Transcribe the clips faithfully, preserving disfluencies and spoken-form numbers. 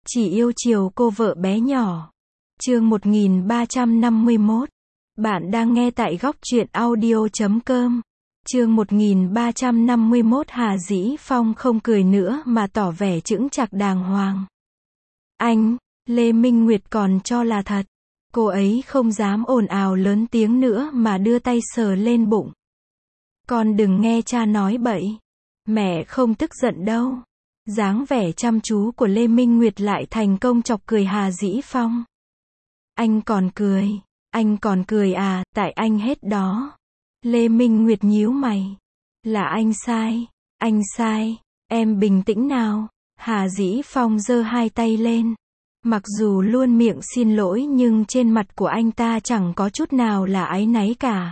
Chỉ yêu chiều cô vợ bé nhỏ. Chương một nghìn ba trăm năm mươi mốt. Bạn đang nghe tại góc truyện audio chấm com. Chương một nghìn ba trăm năm mươi mốt. Hà Dĩ Phong không cười nữa mà tỏ vẻ chững chạc đàng hoàng. Anh, Lê Minh Nguyệt còn cho là thật. Cô ấy không dám ồn ào lớn tiếng nữa mà đưa tay sờ lên bụng. Con đừng nghe cha nói bậy. Mẹ không tức giận đâu. Dáng vẻ chăm chú của Lê Minh Nguyệt lại thành công chọc cười Hà Dĩ Phong. Anh còn cười, anh còn cười à, tại anh hết đó. Lê Minh Nguyệt nhíu mày. Là anh sai, anh sai, em bình tĩnh nào. Hà Dĩ Phong giơ hai tay lên. Mặc dù luôn miệng xin lỗi nhưng trên mặt của anh ta chẳng có chút nào là áy náy cả.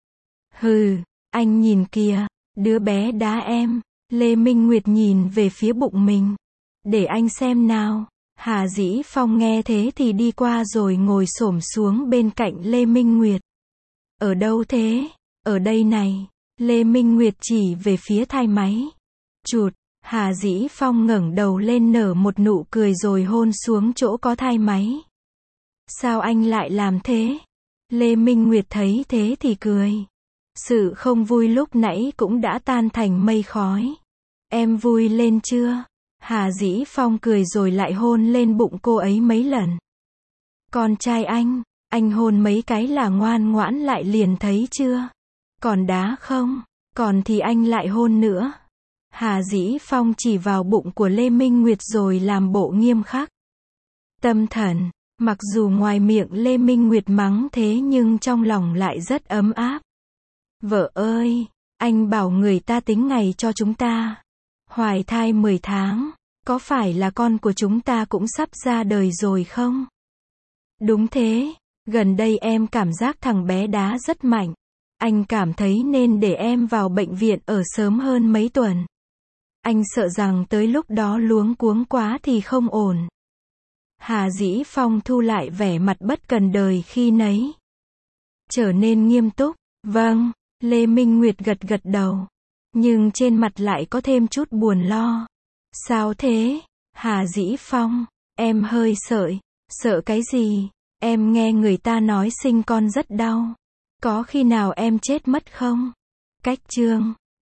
Hừ, anh nhìn kìa, đứa bé đá em. Lê Minh Nguyệt nhìn về phía bụng mình. Để anh xem nào. Hà Dĩ Phong nghe thế thì đi qua rồi ngồi xổm xuống bên cạnh Lê Minh Nguyệt. Ở đâu thế? Ở đây này. Lê Minh Nguyệt chỉ về phía thai máy. Chụt. Hà Dĩ Phong ngẩng đầu lên nở một nụ cười rồi hôn xuống chỗ có thai máy. Sao anh lại làm thế? Lê Minh Nguyệt thấy thế thì cười. Sự không vui lúc nãy cũng đã tan thành mây khói. Em vui lên chưa? Hà Dĩ Phong cười rồi lại hôn lên bụng cô ấy mấy lần. Con trai anh, anh hôn mấy cái là ngoan ngoãn lại liền thấy chưa? Còn đá không? Còn thì anh lại hôn nữa. Hà Dĩ Phong chỉ vào bụng của Lê Minh Nguyệt rồi làm bộ nghiêm khắc. Tâm thần, mặc dù ngoài miệng Lê Minh Nguyệt mắng thế nhưng trong lòng lại rất ấm áp. Vợ ơi, anh bảo người ta tính ngày cho chúng ta. Hoài thai mười tháng, có phải là con của chúng ta cũng sắp ra đời rồi không? Đúng thế, gần đây em cảm giác thằng bé đá rất mạnh. Anh cảm thấy nên để em vào bệnh viện ở sớm hơn mấy tuần. Anh sợ rằng tới lúc đó luống cuống quá thì không ổn. Hà Dĩ Phong thu lại vẻ mặt bất cần đời khi nấy. Trở nên nghiêm túc. Vâng, Lê Minh Nguyệt gật gật đầu. Nhưng trên mặt lại có thêm chút buồn lo. Sao thế? Hà Dĩ Phong, em hơi sợi. Sợ cái gì? Em nghe người ta nói sinh con rất đau. Có khi nào em chết mất không? Cách chương